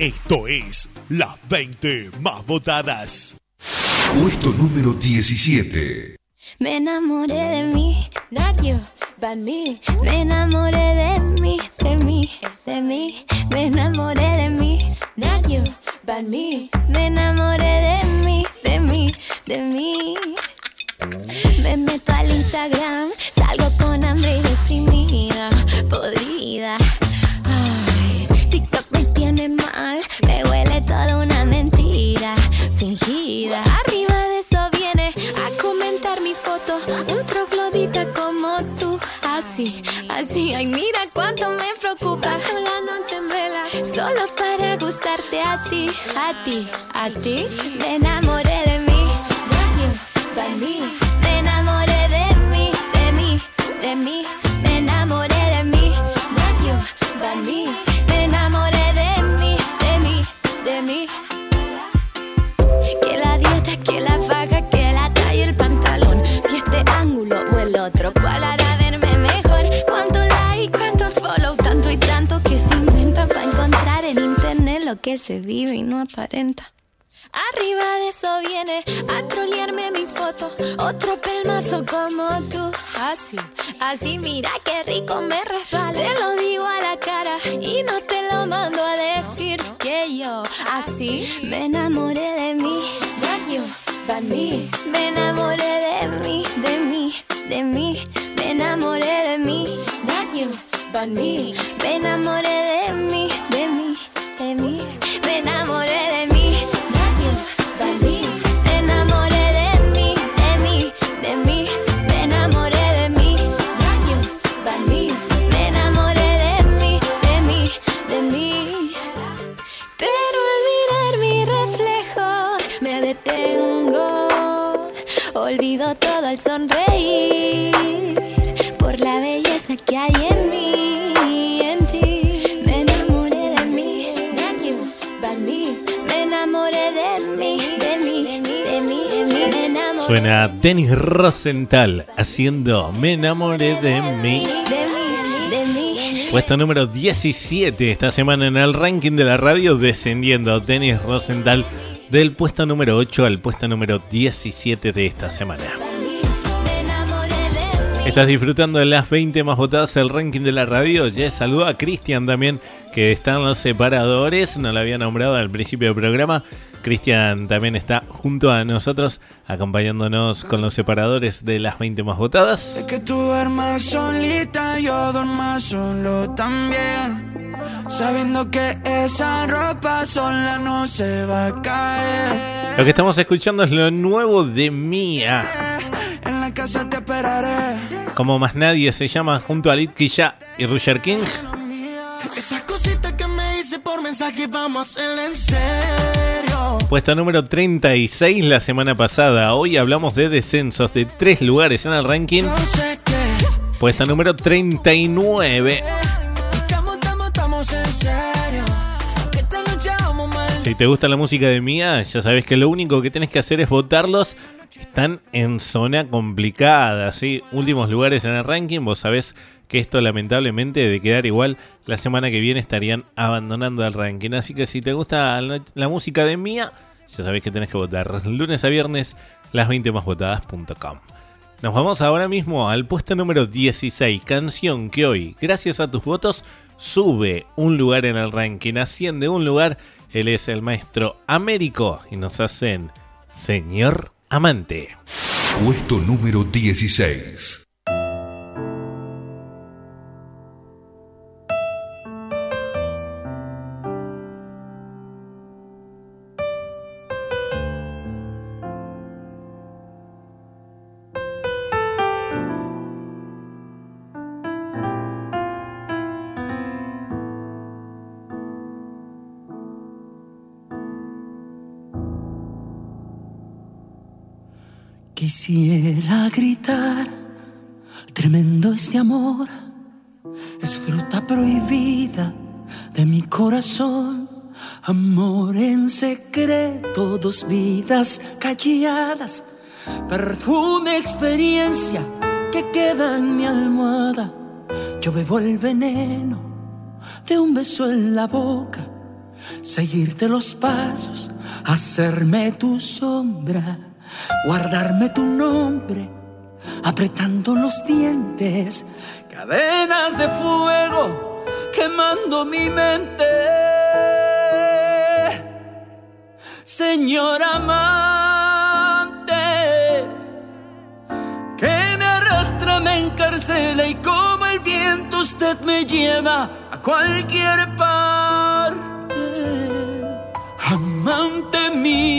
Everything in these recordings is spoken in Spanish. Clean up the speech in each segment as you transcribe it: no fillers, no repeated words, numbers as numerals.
Esto es las 20 más votadas. Puesto número 17. Me enamoré de mí, not you, but me. Me enamoré de mí, de mí, de mí. Me enamoré de mí, not you, but me. Me enamoré de mí, de mí, de mí. Me meto al Instagram, salgo con hambre y deprimida, podrida. Ay, TikTok me tiene mal, me huele toda una mentira fingida. Arriba de eso viene a comentar mi foto, un troglodita como tú, así, así. Ay, mira cuánto me preocupa, paso la noche en vela, solo para gustarte a ti, a ti, a ti. Me enamoré de mí, de you, by me. Me enamoré de mí, de mí, de mí. Me enamoré de mí, not you, but me. Me enamoré de mí, de mí, de mí. Que la dieta, que la faja, que la talla, el pantalón. Si este ángulo o el otro, ¿cuál hará verme mejor? ¿Cuánto like, cuánto follow? Tanto y tanto que se inventa para encontrar en internet lo que se vive y no aparenta. Arriba de eso viene a trolearme mi foto, otro pelmazo como tú, así, así. Mira qué rico me resbala, te lo digo a la cara y no te lo mando a decir que yo, así. Me enamoré de mí, not you, but me. Me enamoré de mí, de mí, de mí. Me enamoré de mí, not you, but me. Me enamoré de mí, de mí, de mí. Me enamoré de mí. Olvido todo al sonreír por la belleza que hay en mí, en ti. Me enamoré de mí, not you, but me. Me enamoré de mí, de mí, de mí, de mí, de mí. Me enamoré. Suena Dennis Rosenthal haciendo Me enamoré de mí. Puesto número 17 esta semana en el ranking de la radio, descendiendo Dennis Rosenthal del puesto número 8 al puesto número 17 de esta semana. Estás disfrutando de las 20 más votadas, el ranking de la radio. Ya saludo a Cristian también, que está en los separadores. No lo había nombrado al principio del programa. Cristian también está junto a nosotros, acompañándonos con los separadores de las 20 más votadas. Es que tú duermas solita, yo duermo solo también. Sabiendo que esa ropa sola no se va a caer. Lo que estamos escuchando es lo nuevo de Mía. En la casa te esperaré. Como más nadie se llama, junto a Lil Quilla y Roger King. Esas cositas que me hice por mensaje vamos a hacerla en serio. Puesto número 36 la semana pasada. Hoy hablamos de descensos de 3 lugares en el ranking. Puesto número 39. Si te gusta la música de Mía, ya sabes que lo único que tenés que hacer es votarlos. Están en zona complicada, ¿sí? Últimos lugares en el ranking. Vos sabés que esto, lamentablemente, de quedar igual, la semana que viene estarían abandonando el ranking. Así que si te gusta la música de Mía, ya sabés que tenés que votar. Lunes a viernes, las20másvotadas.com. Nos vamos ahora mismo al puesto número 16. Canción que hoy, gracias a tus votos, sube un lugar en el ranking. Asciende un lugar. Él es el maestro Américo y nos hacen Señor Amante. Puesto número 16. Quisiera gritar, tremendo este amor, es fruta prohibida de mi corazón. Amor en secreto, 2 vidas calladas, perfume, experiencia que queda en mi almohada. Yo bebo el veneno de un beso en la boca seguirte los pasos, hacerme tu sombra, guardarme tu nombre, apretando los dientes, cadenas de fuego quemando mi mente. Señor amante, que me arrastra, me encarcela y como el viento usted me lleva a cualquier parte. Amante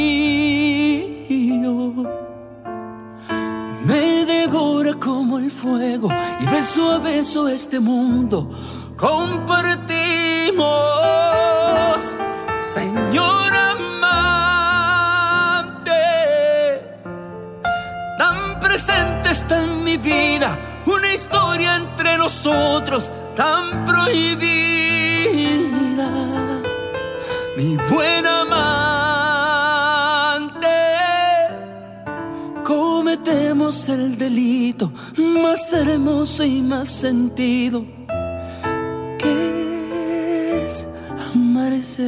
mío, me devora como el fuego y beso a beso este mundo compartimos. Señor amante, tan presente está en mi vida una historia entre nosotros tan prohibida. Mi buen amante, cometemos el delito más hermoso y más sentido, que es amarse.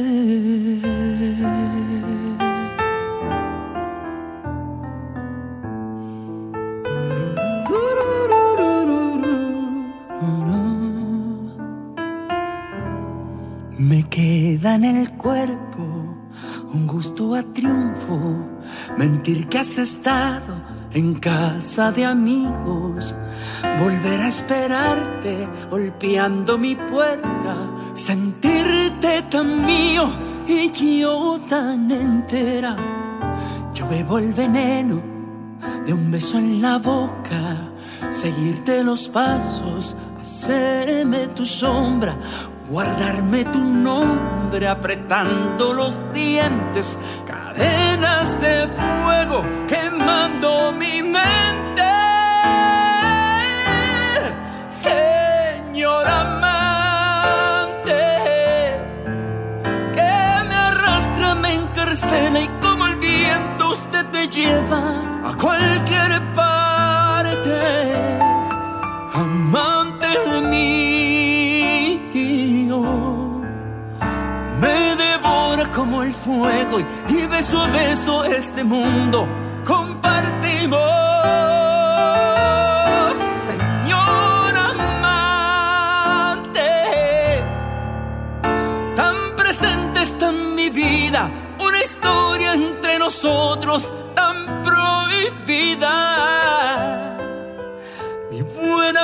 Me queda en el cuerpo un gusto a triunfo, mentir que has estado en casa de amigos, volver a esperarte golpeando mi puerta, sentirte tan mío y yo tan entera. Yo bebo el veneno de un beso en la boca, seguirte los pasos, hacerme tu sombra, guardarme tu nombre, apretando los dientes, cadenas de fuego quemando mi mente. Señor amante, que me arrastra, me encarcela y como el viento usted me lleva a cualquier parte. Amante mío, me devora como el fuego y beso a beso este mundo compartimos. Señor amante, tan presente está en mi vida una historia entre nosotros tan prohibida. Mi buen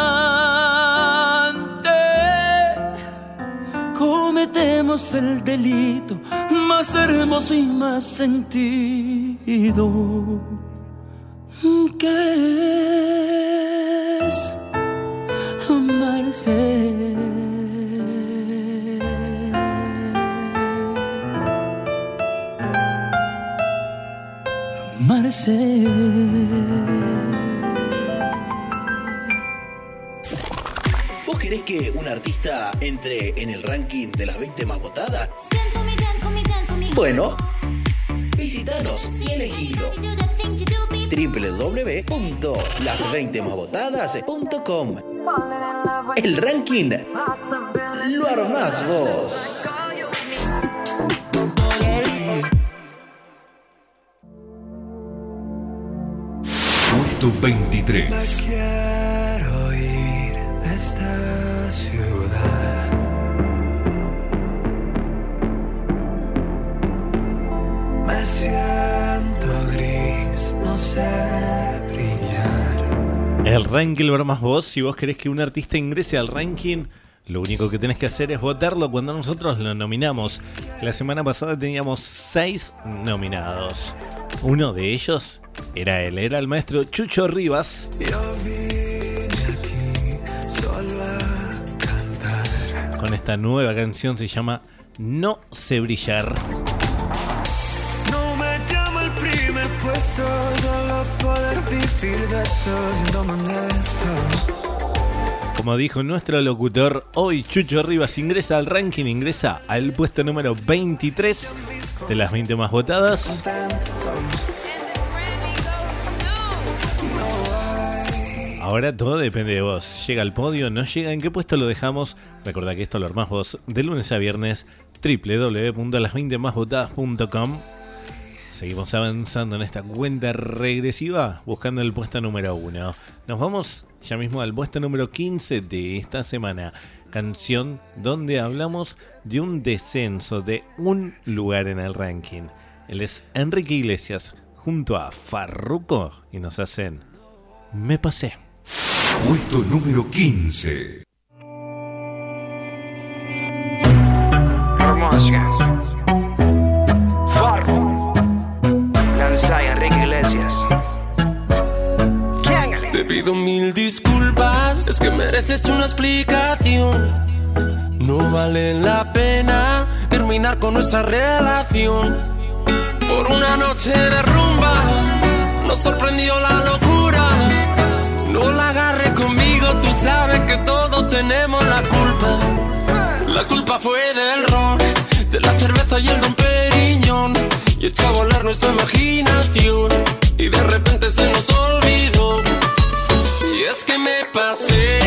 amante, cometemos el delito más hermoso y más sentido, que es amarse. Amarse. ¿Vos querés que un artista entre en el ranking de las 20 más votadas? Bueno, visitanos y elegilo. www.las20másvotadas.com. El ranking lo armás vos. Puesto 23. Me quiero ir de esta ciudad. Me siento gris, no sé brillar. El ranking lo armás vos. Si vos querés que un artista ingrese al ranking, lo único que tenés que hacer es votarlo cuando nosotros lo nominamos. La semana pasada teníamos 6 nominados. Uno de ellos era el maestro Chucho Rivas. Yo vine aquí solo a cantar. Con esta nueva canción, se llama No sé brillar. No me llama el primer puesto, solo poder vivir de esto siendo honesto. Como dijo nuestro locutor, hoy Chucho Rivas ingresa al ranking, ingresa al puesto número 23 de las 20 más votadas. Ahora todo depende de vos. ¿Llega al podio? ¿No llega? ¿En qué puesto lo dejamos? Recordá que esto lo armás vos de lunes a viernes www.las20másvotadas.com. Seguimos avanzando en esta cuenta regresiva buscando el puesto número 1. Nos vamos ya mismo al puesto número 15 de esta semana. Canción donde hablamos de un descenso de un lugar en el ranking. Él es Enrique Iglesias junto a Farruko y nos hacen Me Pasé. Puesto número 15. Hermosa. Farro. Lanza Enrique Iglesias. Te pido mil disculpas, es que mereces una explicación. No vale la pena terminar con nuestra relación. Por una noche de rumba nos sorprendió la locura. No la agarres conmigo, tú sabes que todos tenemos la culpa. La culpa fue del ron, de la cerveza y el Don Periñón. Y echó a volar nuestra imaginación y de repente se nos olvidó. Y es que me pasé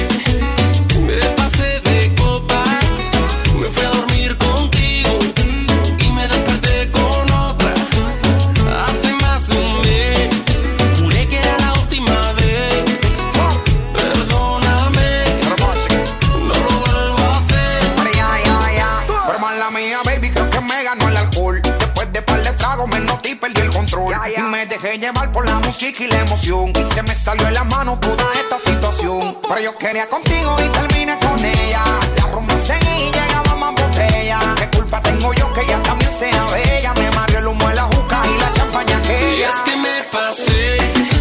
de copas. Me fui a dormir contigo y me desperté con otra. Hace más de un mes juré que era la última vez. Perdóname, no lo vuelvo a hacer. Pero mala mía, baby, creo que me ganó el alcohol. Después de par de tragos me noté y perdí el control. Y me dejé llevar por la música y la emoción. Y se me salió en la mano toda esta situación. Pero yo quería contigo y terminé con ella. La rumba seguí y llegaba más botella. ¿Qué culpa tengo yo que ella también sea bella? Me mareó el humo de la juca y la champaña aquella. Y es que me pasé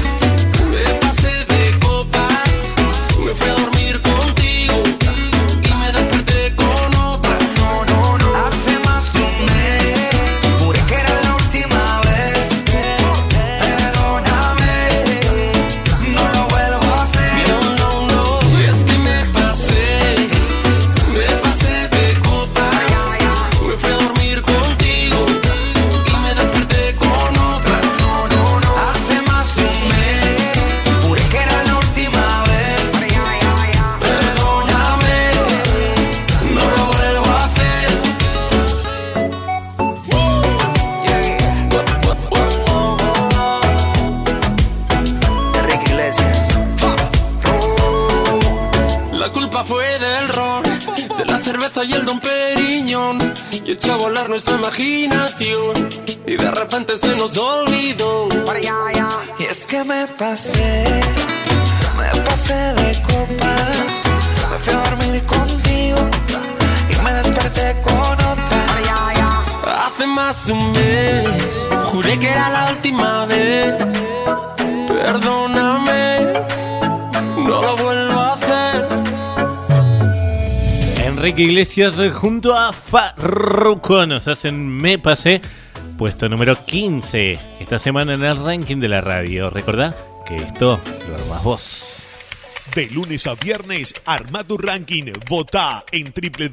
de copas. Me fui a dormir contigo y me desperté con otra. No, hace más de un mes juré que era la última vez. Perdóname, no lo vuelvo a hacer. No, y es que me pasé de copas. Me fui a dormir contigo y me desperté con otra. Hace más de un mes juré que era la última vez. Perdóname, no lo vuelvo a hacer. Enrique Iglesias. La culpa fue del ron, de la cerveza y el Don Periñón. Y echó a volar nuestra imaginación y de repente se nos olvidó. Y es que me pasé de copas. Me fui a dormir contigo y me desperté con otra. Hace más de un mes juré que era la última vez. Perdóname, no lo vuelvo a hacer. Enrique Iglesias junto a Farruko nos hacen Me Pasé. Puesto número 15 esta semana en el ranking de la radio. Recordá que esto lo armás vos. De lunes a viernes, arma tu ranking. Vota en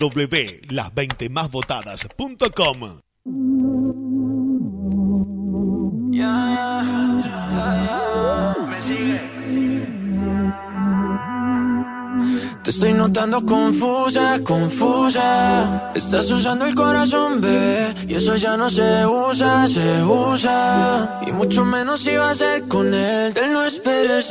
www.las20másvotadas.com. Te estoy notando confusa. Estás usando el corazón, bebé, y eso ya no se usa. Y mucho menos iba a ser con él. De él no esperes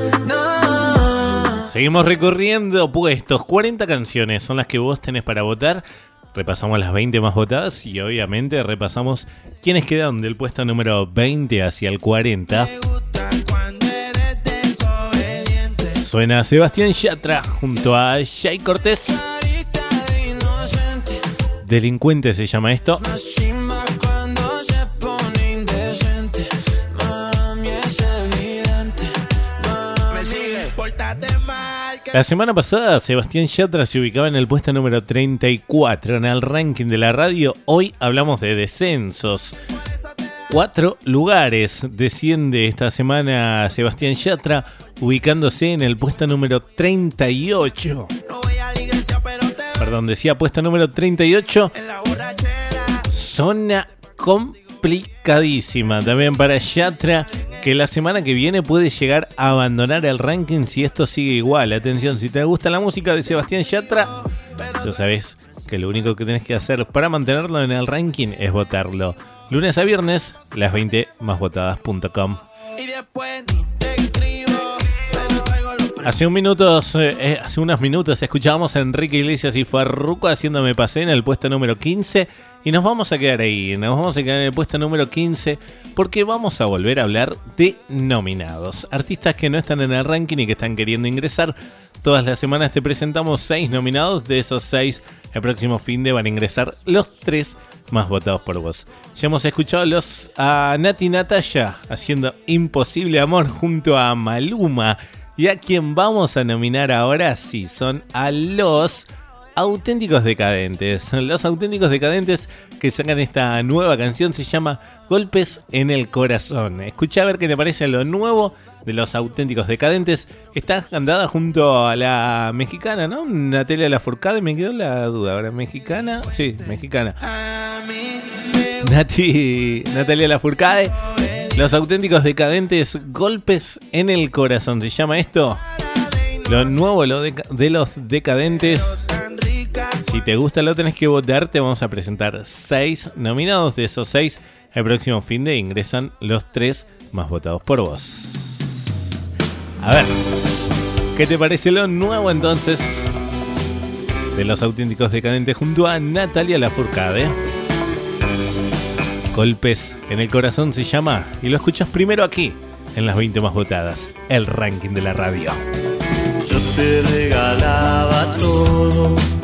nada. Seguimos recorriendo puestos. 40 canciones son las que vos tenés para votar. Repasamos las 20 más votadas y obviamente repasamos quiénes quedaron del puesto número 20 hacia el 40. Suena Sebastián Yatra junto a Jay Cortés. Delincuente se llama esto. La semana pasada Sebastián Yatra se ubicaba en el puesto número 34 en el ranking de la radio. Hoy hablamos de descensos. 4 lugares desciende esta semana Sebastián Yatra, ubicándose en el puesto número 38. Perdón, decía puesto número 38. Zona complicadísima también para Yatra, que la semana que viene puede llegar a abandonar el ranking si esto sigue igual. Atención, si te gusta la música de Sebastián Yatra, ya sabes que lo único que tenés que hacer para mantenerlo en el ranking es votarlo. Lunes a viernes, las20másvotadas.com. Hace unos minutos escuchábamos a Enrique Iglesias y Farruko haciendo Me Pasé en el puesto número 15. Y nos vamos a quedar ahí, nos vamos a quedar en el puesto número 15 porque vamos a volver a hablar de nominados. Artistas que no están en el ranking y que están queriendo ingresar. Todas las semanas te presentamos 6 nominados. De esos 6, el próximo fin de van a ingresar los 3 más votados por vos. Ya hemos escuchado a Nati Natasha haciendo Imposible Amor junto a Maluma. Y a quien vamos a nominar ahora sí son a los Auténticos Decadentes. Los Auténticos Decadentes que sacan esta nueva canción, se llama Golpes en el Corazón. Escucha a ver qué te parece lo nuevo de los Auténticos Decadentes. Está cantada junto a la mexicana, ¿no? Natalia Lafourcade, me quedó la duda ahora. ¿Mexicana? Sí, mexicana. Natalia Lafourcade. Los Auténticos Decadentes, Golpes en el Corazón. ¿Se llama esto? Lo nuevo de los Decadentes. Si te gusta lo tenés que votar. Te vamos a presentar 6 nominados. De esos 6, el próximo fin de ingresan los 3 más votados por vos. A ver, ¿qué te parece lo nuevo entonces de los Auténticos Decadentes junto a Natalia Lafourcade? Golpes en el Corazón se llama, y lo escuchas primero aquí en las 20 más votadas, el ranking de la radio. Yo te regalaba todo